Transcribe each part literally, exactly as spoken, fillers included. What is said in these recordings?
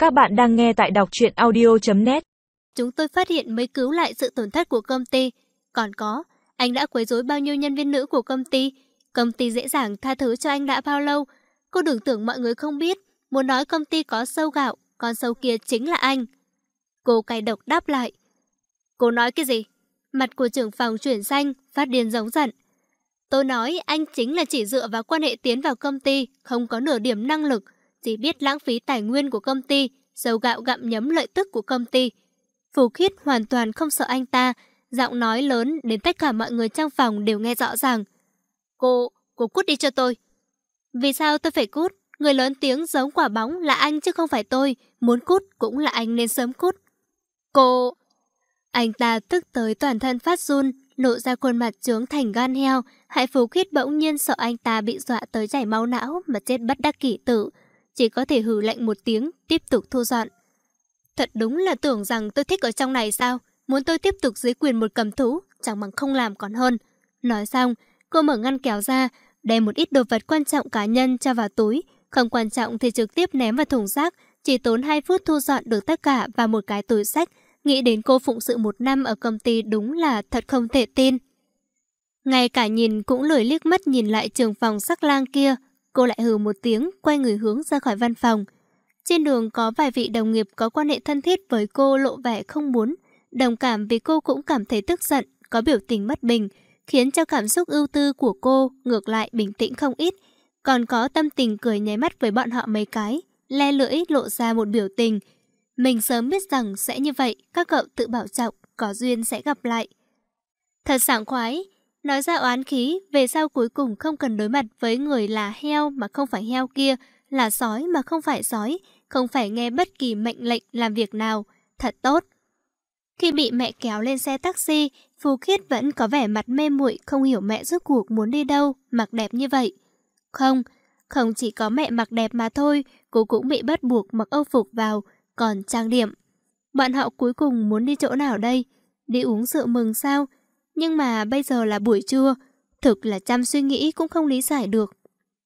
Các bạn đang nghe tại đọc truyện audio chấm net. Chúng tôi phát hiện mới cứu lại sự tổn thất của công ty. Còn có, anh đã quấy rối bao nhiêu nhân viên nữ của công ty. Công ty dễ dàng tha thứ cho anh đã bao lâu. Cô đừng tưởng mọi người không biết. Muốn nói công ty có sâu gạo, con sâu kia chính là anh. Cô cay độc đáp lại. Cô nói cái gì? Mặt của trưởng phòng chuyển xanh, phát điên giống giận. Tôi nói anh chính là chỉ dựa vào quan hệ tiến vào công ty, không có nửa điểm năng lực, chỉ biết lãng phí tài nguyên của công ty, sâu gạo gặm nhấm lợi tức của công ty. Phù Khiết hoàn toàn không sợ anh ta, giọng nói lớn đến tất cả mọi người trong phòng đều nghe rõ ràng. Cô, cô cút đi cho tôi. Vì sao tôi phải cút? Người lớn tiếng giống quả bóng là anh chứ không phải tôi, muốn cút cũng là anh nên sớm cút. Cô... Anh ta tức tới toàn thân phát run, lộ ra khuôn mặt trướng thành gan heo. Hải Phù Khiết bỗng nhiên sợ anh ta bị dọa tới chảy máu não mà chết bất đắc kỳ tử, chỉ có thể hừ lạnh một tiếng, tiếp tục thu dọn. Thật đúng là tưởng rằng tôi thích ở trong này sao? Muốn tôi tiếp tục dưới quyền một cầm thú, chẳng bằng không làm còn hơn. Nói xong, cô mở ngăn kéo ra, đem một ít đồ vật quan trọng cá nhân cho vào túi, không quan trọng thì trực tiếp ném vào thùng rác, chỉ tốn hai phút thu dọn được tất cả vào một cái túi xách. Nghĩ đến cô phụng sự một năm ở công ty đúng là thật không thể tin. Ngay cả nhìn cũng lười liếc mắt nhìn lại trưởng phòng sắc lang kia, cô lại hừ một tiếng, quay người hướng ra khỏi văn phòng. Trên đường có vài vị đồng nghiệp có quan hệ thân thiết với cô lộ vẻ không muốn, đồng cảm vì cô cũng cảm thấy tức giận, có biểu tình bất bình, khiến cho cảm xúc ưu tư của cô ngược lại bình tĩnh không ít. Còn có tâm tình cười nháy mắt với bọn họ mấy cái, le lưỡi lộ ra một biểu tình. Mình sớm biết rằng sẽ như vậy, các cậu tự bảo trọng, có duyên sẽ gặp lại. Thật sảng khoái, nói ra oán khí, về sau cuối cùng không cần đối mặt với người là heo mà không phải heo kia, là sói mà không phải sói, không phải nghe bất kỳ mệnh lệnh làm việc nào, thật tốt. Khi bị mẹ kéo lên xe taxi, Phù Khiết vẫn có vẻ mặt mê muội, không hiểu mẹ rốt cuộc muốn đi đâu, mặc đẹp như vậy. Không, không chỉ có mẹ mặc đẹp mà thôi, cô cũng bị bắt buộc mặc âu phục vào, còn trang điểm. Bọn họ cuối cùng muốn đi chỗ nào đây? Đi uống rượu mừng sao? Nhưng mà bây giờ là buổi trưa, thực là trăm suy nghĩ cũng không lý giải được.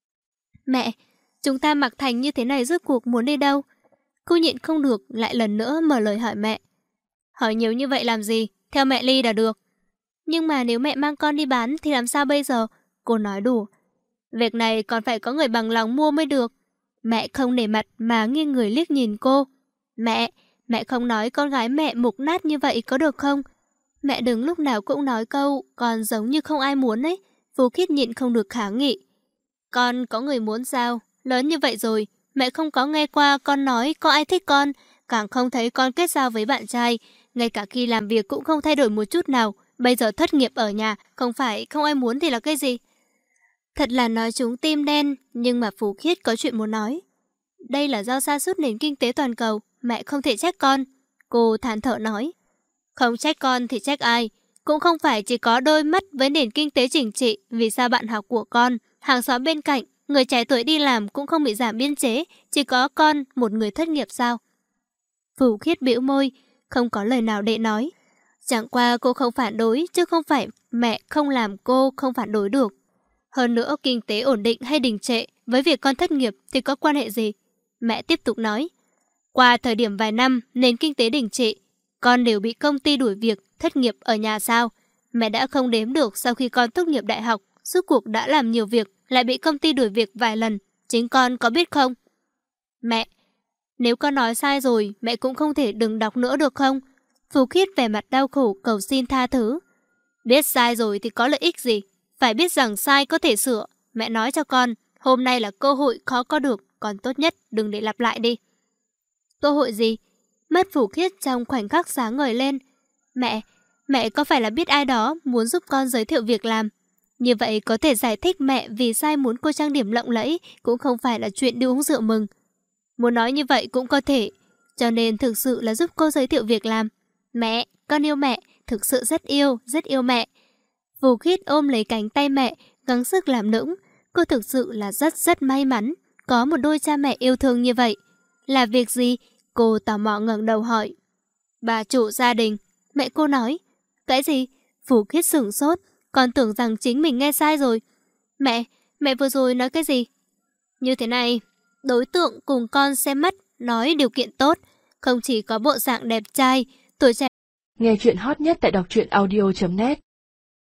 Mẹ, chúng ta mặc thành như thế này rốt cuộc muốn đi đâu? Cô nhịn không được, lại lần nữa mở lời hỏi mẹ. Hỏi nhiều như vậy làm gì? Theo mẹ Ly là được. Nhưng mà nếu mẹ mang con đi bán thì làm sao bây giờ? Cô nói đùa. Việc này còn phải có người bằng lòng mua mới được. Mẹ không nể mặt mà nghiêng người liếc nhìn cô. Mẹ, mẹ không nói con gái mẹ mục nát như vậy có được không? Mẹ đừng lúc nào cũng nói câu còn giống như không ai muốn ấy. Phù Khiết nhịn không được kháng nghị. Con có người muốn sao? Lớn như vậy rồi, mẹ không có nghe qua con nói có ai thích con, càng không thấy con kết giao với bạn trai. Ngay cả khi làm việc cũng không thay đổi một chút nào. Bây giờ thất nghiệp ở nhà, không phải không ai muốn thì là cái gì? Thật là nói chúng tim đen, nhưng mà Phù Khiết có chuyện muốn nói. Đây là do sa sút nền kinh tế toàn cầu, mẹ không thể trách con. Cô than thở nói. Không trách con thì trách ai? Cũng không phải chỉ có đôi mắt với nền kinh tế chỉnh trị. Vì sao bạn học của con, hàng xóm bên cạnh, người trẻ tuổi đi làm cũng không bị giảm biên chế, chỉ có con, một người thất nghiệp sao? Phù Khiết bĩu môi, không có lời nào để nói. Chẳng qua cô không phản đối, chứ không phải mẹ không làm cô không phản đối được. Hơn nữa, kinh tế ổn định hay đình trệ, với việc con thất nghiệp thì có quan hệ gì? Mẹ tiếp tục nói. Qua thời điểm vài năm, nền kinh tế đình trệ, con đều bị công ty đuổi việc, thất nghiệp ở nhà sao? Mẹ đã không đếm được sau khi con tốt nghiệp đại học, suốt cuộc đã làm nhiều việc, lại bị công ty đuổi việc vài lần. Chính con có biết không? Mẹ, nếu con nói sai rồi, mẹ cũng không thể đừng đọc nữa được không? Phù Khiết vẻ mặt đau khổ cầu xin tha thứ. Biết sai rồi thì có lợi ích gì? Phải biết rằng sai có thể sửa. Mẹ nói cho con, hôm nay là cơ hội khó có được, còn tốt nhất đừng để lặp lại đi. Cơ hội gì? Mắt Phù Khiết trong khoảnh khắc sáng ngời lên. Mẹ, mẹ có phải là biết ai đó muốn giúp con giới thiệu việc làm? Như vậy có thể giải thích mẹ vì sai muốn cô trang điểm lộng lẫy, cũng không phải là chuyện đi uống rượu mừng. Muốn nói như vậy cũng có thể, cho nên thực sự là giúp cô giới thiệu việc làm. Mẹ, con yêu mẹ, thực sự rất yêu, rất yêu mẹ. Phù Khiết ôm lấy cánh tay mẹ, gắng sức làm nũng. Cô thực sự là rất rất may mắn, có một đôi cha mẹ yêu thương như vậy. Là việc gì? Cô tò mò ngẩng đầu hỏi. Bà chủ gia đình, mẹ cô nói. Cái gì? Phù Khiết sửng sốt, còn tưởng rằng chính mình nghe sai rồi. Mẹ, mẹ vừa rồi nói cái gì? Như thế này, đối tượng cùng con xem mắt nói điều kiện tốt, không chỉ có bộ dạng đẹp trai, tuổi trẻ. Nghe chuyện hot nhất tại đọc truyện audio chấm net.